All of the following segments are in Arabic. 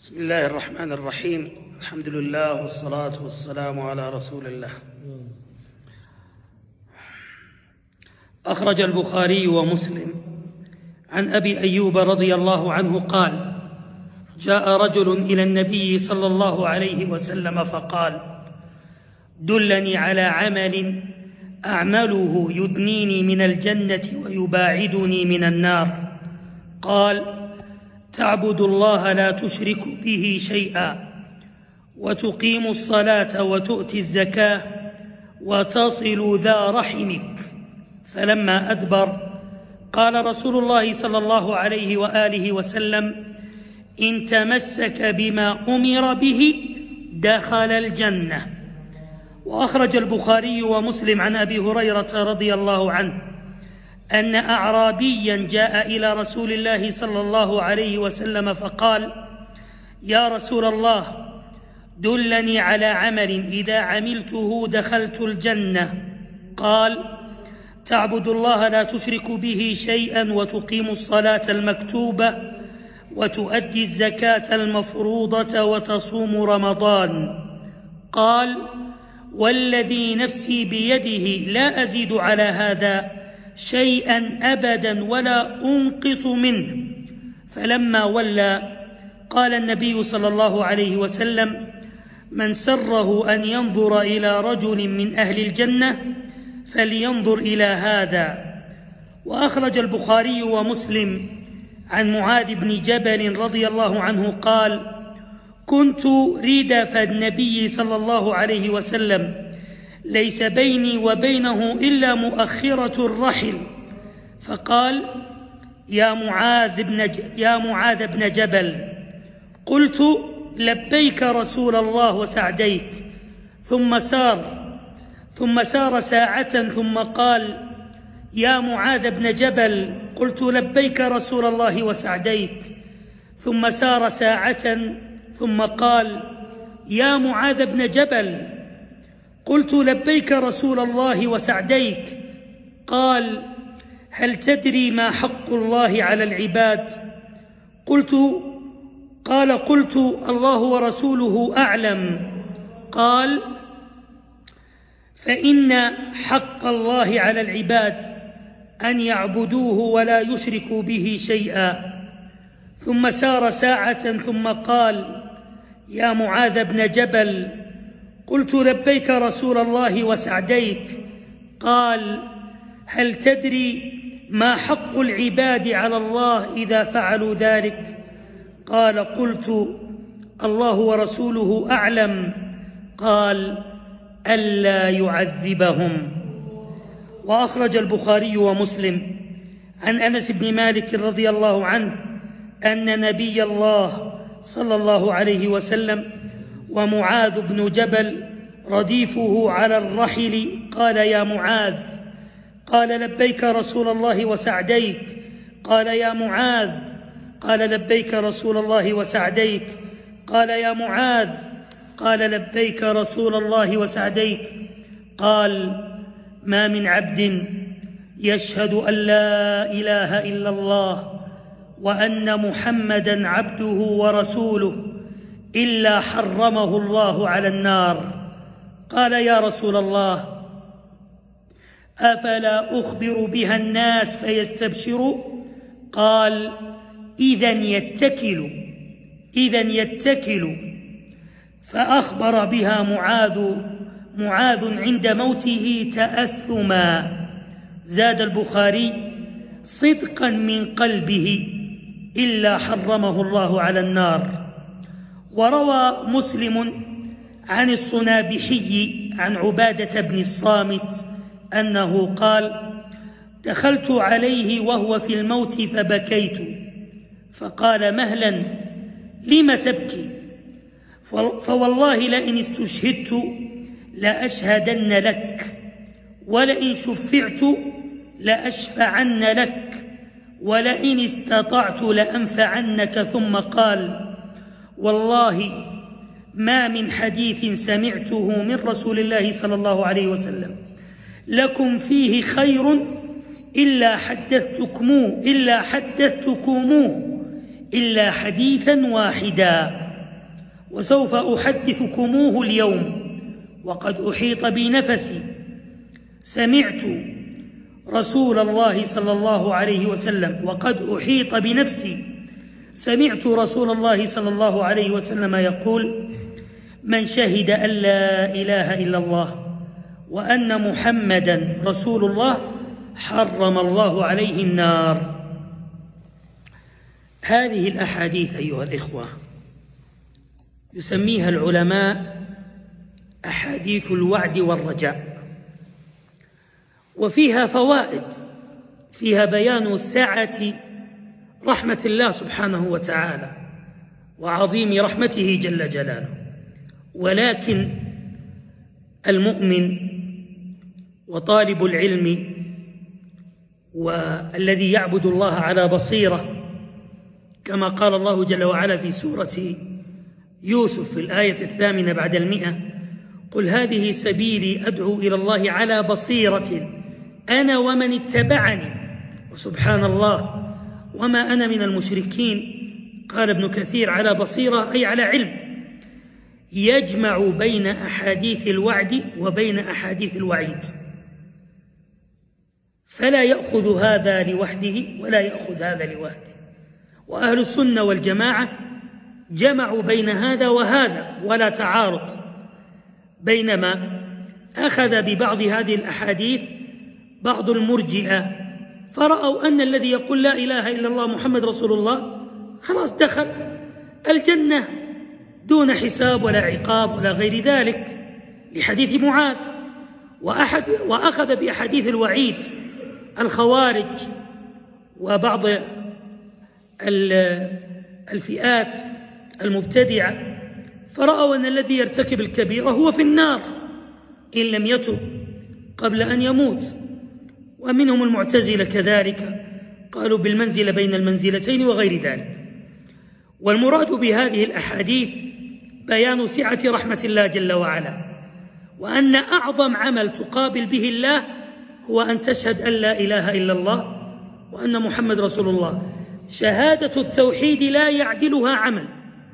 بسم الله الرحمن الرحيم. الحمد لله والصلاة والسلام على رسول الله. أخرج البخاري ومسلم عن أبي أيوب رضي الله عنه قال: جاء رجل إلى النبي صلى الله عليه وسلم فقال: دلني على عمل أعمله يدنيني من الجنة ويباعدني من النار. قال: تعبد الله لا تشرك به شيئا، وتقيم الصلاة وتؤتي الزكاة، وتصل ذا رحمك. فلما أدبر قال رسول الله صلى الله عليه وآله وسلم: إن تمسك بما أمر به دخل الجنة. وأخرج البخاري ومسلم عن أبي هريرة رضي الله عنه أن أعرابيا جاء إلى رسول الله صلى الله عليه وسلم فقال: يا رسول الله، دلني على عمل إذا عملته دخلت الجنة. قال: تعبد الله لا تشرك به شيئا، وتقيم الصلاة المكتوبة، وتؤدي الزكاة المفروضة، وتصوم رمضان. قال: والذي نفسي بيده لا أزيد على هذا شيئا أبدا ولا أنقص منه. فلما ولى قال النبي صلى الله عليه وسلم: من سره أن ينظر إلى رجل من أهل الجنة فلينظر إلى هذا. وأخرج البخاري ومسلم عن معاذ بن جبل رضي الله عنه قال: كنت ردف النبي صلى الله عليه وسلم، ليس بيني وبينه إلا مؤخرة الرحل، فقال: يا معاذ بن جبل. قلت: لبيك رسول الله وسعديك. ثم سار ساعة ثم قال: يا معاذ بن جبل. قلت: لبيك رسول الله وسعديك. ثم سار ساعة ثم قال: يا معاذ بن جبل. قلت: لبيك رسول الله وسعديك. قال: هل تدري ما حق الله على العباد؟ قلت: الله ورسوله أعلم. قال: فإن حق الله على العباد أن يعبدوه ولا يشركوا به شيئا. ثم سار ساعة ثم قال: يا معاذ بن جبل. قلت: لبيك رسول الله وسعديك. قال: هل تدري ما حق العباد على الله إذا فعلوا ذلك؟ قال: قلت: الله ورسوله أعلم. قال: ألا يعذبهم. وأخرج البخاري ومسلم عن أنس بن مالك رضي الله عنه أن نبي الله صلى الله عليه وسلم ومعاذ بن جبل رديفه على الرحل قال: يا معاذ. قال: لبيك رسول الله وسعديك. قال: يا معاذ. قال: لبيك رسول الله وسعديك. قال: يا معاذ. قال: لبيك رسول الله وسعديك. قال: ما من عبد يشهد أن لا إله إلا الله وأن محمدا عبده ورسوله إلا حرمه الله على النار. قال: يا رسول الله، أفلا أخبر بها الناس فيستبشروا؟ قال: إذن يتكلوا. فأخبر بها معاذ عند موته تأثما. زاد البخاري: صدقا من قلبه إلا حرمه الله على النار. وروى مسلم عن الصنابحي عن عبادة بن الصامت أنه قال: دخلت عليه وهو في الموت فبكيت، فقال: مهلا، لم تبكي؟ فوالله لئن استشهدت لأشهدن لك، ولئن شفعت لأشفعن لك، ولئن استطعت لأنفعنك. ثم قال: والله ما من حديث سمعته من رسول الله صلى الله عليه وسلم لكم فيه خير إلا حدثتكموه إلا حديثا واحدا. وسوف أحدثكموه اليوم وقد أحيط بنفسي. سمعت رسول الله صلى الله عليه وسلم وقد أحيط بنفسي. سمعت رسول الله صلى الله عليه وسلم يقول: من شهد أن لا إله إلا الله وأن محمدا رسول الله حرم الله عليه النار. هذه الأحاديث أيها الإخوة يسميها العلماء أحاديث الوعد والرجاء، وفيها فوائد، فيها بيان سعة رحمة الله سبحانه وتعالى وعظيم رحمته جل جلاله. ولكن المؤمن وطالب العلم والذي يعبد الله على بصيرة كما قال الله جل وعلا في سورة يوسف في الآية 8 بعد 100: قل هذه سبيلي أدعو إلى الله على بصيرة أنا ومن اتبعني وسبحان الله وما أنا من المشركين. قال ابن كثير: على بصيرة أي على علم، يجمع بين أحاديث الوعد وبين أحاديث الوعيد، فلا يأخذ هذا لوحده ولا يأخذ هذا لوحده. وأهل السنة والجماعة جمعوا بين هذا وهذا ولا تعارض، بينما أخذ ببعض هذه الأحاديث بعض المرجئة فرأوا أن الذي يقول لا إله إلا الله محمد رسول الله خلاص دخل الجنة دون حساب ولا عقاب ولا غير ذلك، لحديث معاذ. وأخذ بأحاديث الوعيد الخوارج وبعض الفئات المبتدعة، فرأوا أن الذي يرتكب الكبيرة هو في النار إن لم يتب قبل أن يموت. ومنهم المعتزلة كذلك، قالوا بالمنزلة بين المنزلتين وغير ذلك. والمراد بهذه الأحاديث بيان سعة رحمة الله جل وعلا، وأن أعظم عمل تقابل به الله هو أن تشهد أن لا إله إلا الله وأن محمد رسول الله. شهادة التوحيد لا يعدلها عمل،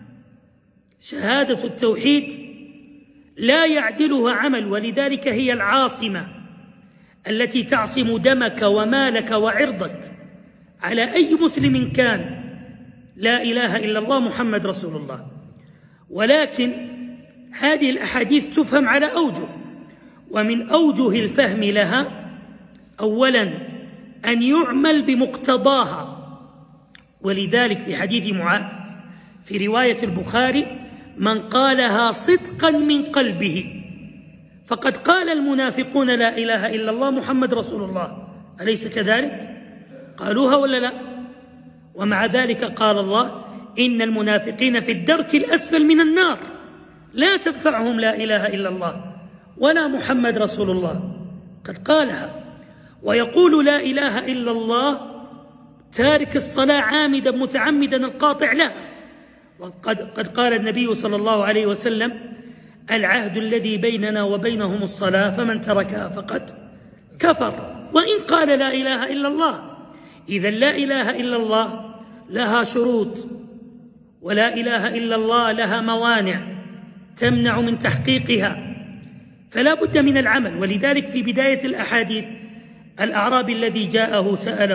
شهادة التوحيد لا يعدلها عمل، ولذلك هي العاصمة التي تعصم دمك ومالك وعرضك على أي مسلم كان. لا إله إلا الله محمد رسول الله. ولكن هذه الأحاديث تفهم على أوجه، ومن أوجه الفهم لها أولا أن يعمل بمقتضاها. ولذلك في حديث معاذ في رواية البخاري: من قالها صدقا من قلبه فقد قال المنافقون لا إله إلا الله محمد رسول الله. أليس كذلك؟ قالوها ولا لا؟ ومع ذلك قال الله: إن المنافقين في الدرك الأسفل من النار لا تنفعهم لا إله إلا الله ولا محمد رسول الله. قد قالها. ويقول لا إله إلا الله تارك الصلاة عامدا متعمدا القاطع لها. وقد قال النبي صلى الله عليه وسلم: العهد الذي بيننا وبينهم الصلاة فمن تركها فقد كفر وإن قال لا إله إلا الله. إذا لا إله إلا الله لها شروط، ولا إله إلا الله لها موانع تمنع من تحقيقها، فلا بد من العمل. ولذلك في بداية الأحاديث الأعرابي الذي جاءه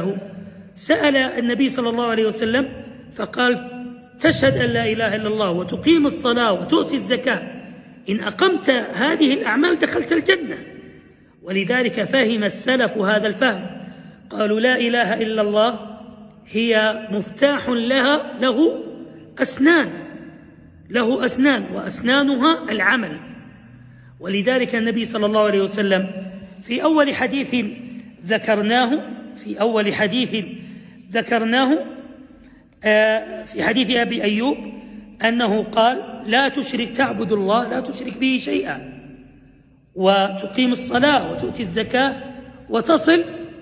سأل النبي صلى الله عليه وسلم فقال: تشهد أن لا إله إلا الله وتقيم الصلاة وتؤتي الزكاة، إن أقمت هذه الأعمال دخلت الجنة. ولذلك فهم السلف هذا الفهم، قالوا لا إله إلا الله هي مفتاح له أسنان وأسنانها العمل. ولذلك النبي صلى الله عليه وسلم في أول حديث ذكرناه في حديث أبي أيوب أنه قال: لا تشرك، تعبد الله لا تشرك به شيئا، وتقيم الصلاة وتؤتي الزكاة وتصل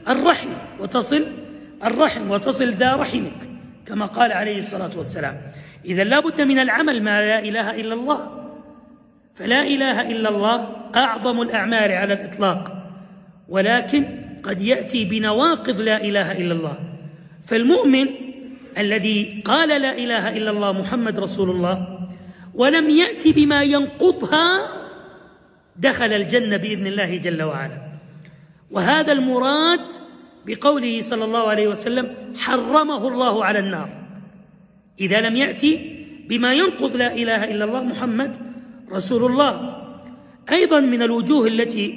الرحم وتصل ذا رحمك، كما قال عليه الصلاة والسلام. إذا لا بد من العمل ما لا إله إلا الله. فلا إله إلا الله أعظم الأعمال على الإطلاق، ولكن قد يأتي بنواقض لا إله إلا الله. فالمؤمن الذي قال لا إله إلا الله محمد رسول الله ولم يأت بما ينقضها دخل الجنة بإذن الله جل وعلا. وهذا المراد بقوله صلى الله عليه وسلم حرمه الله على النار، إذا لم يأتي بما ينقض لا إله إلا الله محمد رسول الله. أيضا من الوجوه التي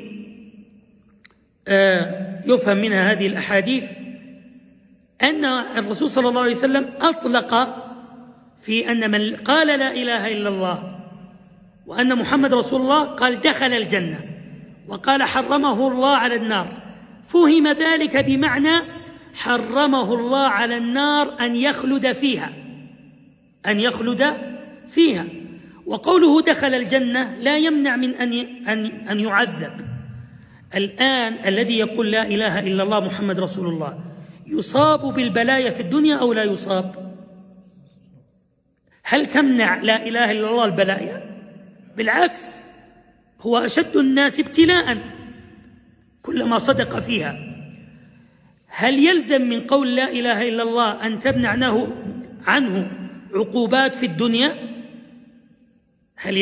يفهم منها هذه الأحاديث أن الرسول صلى الله عليه وسلم أطلق في أن من قال لا إله إلا الله وأن محمد رسول الله قال دخل الجنة، وقال حرمه الله على النار، فهم ذلك بمعنى حرمه الله على النار أن يخلد فيها. وقوله دخل الجنة لا يمنع من أن يعذب. الآن الذي يقول لا إله إلا الله محمد رسول الله يصاب بالبلايا في الدنيا أو لا يصاب؟ هل تمنع لا إله إلا الله البلايا؟ بالعكس، هو أشد الناس ابتلاء كلما صدق فيها. هل يلزم من قول لا إله إلا الله أن تمنع عنه عقوبات في الدنيا؟ هل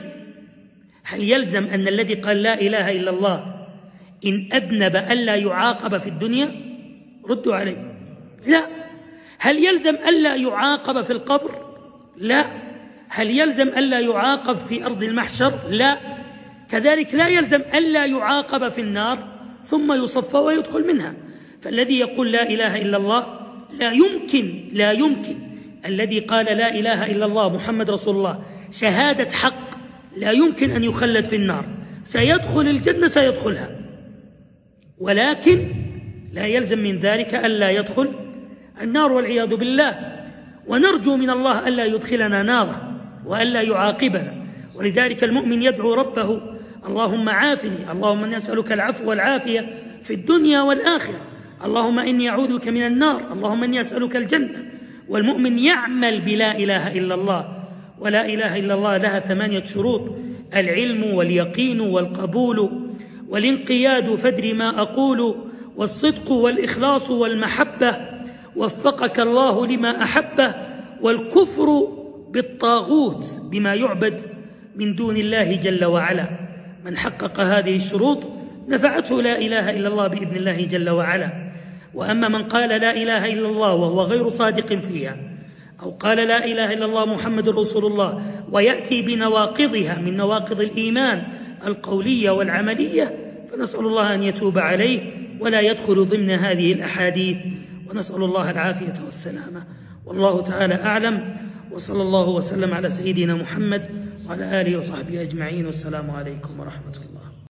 يلزم أن الذي قال لا إله إلا الله إن أذنب ألا يعاقب في الدنيا؟ ردوا علي. لا. هل يلزم ألا يعاقب في القبر؟ لا. هل يلزم ألا يعاقب في أرض المحشر؟ لا. كذلك لا يلزم ألا يعاقب في النار ثم يصفى ويدخل منها. فالذي يقول لا إله إلا الله لا يمكن الذي قال لا إله إلا الله محمد رسول الله شهادة حق لا يمكن أن يخلد في النار، سيدخل الجنة سيدخلها، ولكن لا يلزم من ذلك ألا يدخل النار والعياذ بالله. ونرجو من الله ألا يدخلنا ناره وألا يعاقبنا. ولذلك المؤمن يدعو ربه اللهم عافني، اللهم إني أسألك العفو والعافية في الدنيا والآخرة، اللهم إني أعوذ بك من النار، اللهم إني أسألك الجنة. والمؤمن يعمل بلا إله إلا الله. ولا إله إلا الله لها 8 شروط: العلم واليقين والقبول والانقياد فادر ما أقول والصدق والإخلاص والمحبة وفقك الله لما أحبه والكفر بالطاغوت بما يعبد من دون الله جل وعلا. من حقق هذه الشروط نفعته لا إله إلا الله بإذن الله جل وعلا. وأما من قال لا إله إلا الله وهو غير صادق فيها، أو قال لا إله إلا الله محمد رسول الله ويأتي بنواقضها من نواقض الإيمان القولية والعملية، فنسأل الله أن يتوب عليه ولا يدخل ضمن هذه الأحاديث، ونسأل الله العافية والسلامة. والله تعالى أعلم، وصلى الله وسلم على سيدنا محمد وعلى آله وصحبه أجمعين، والسلام عليكم ورحمة الله.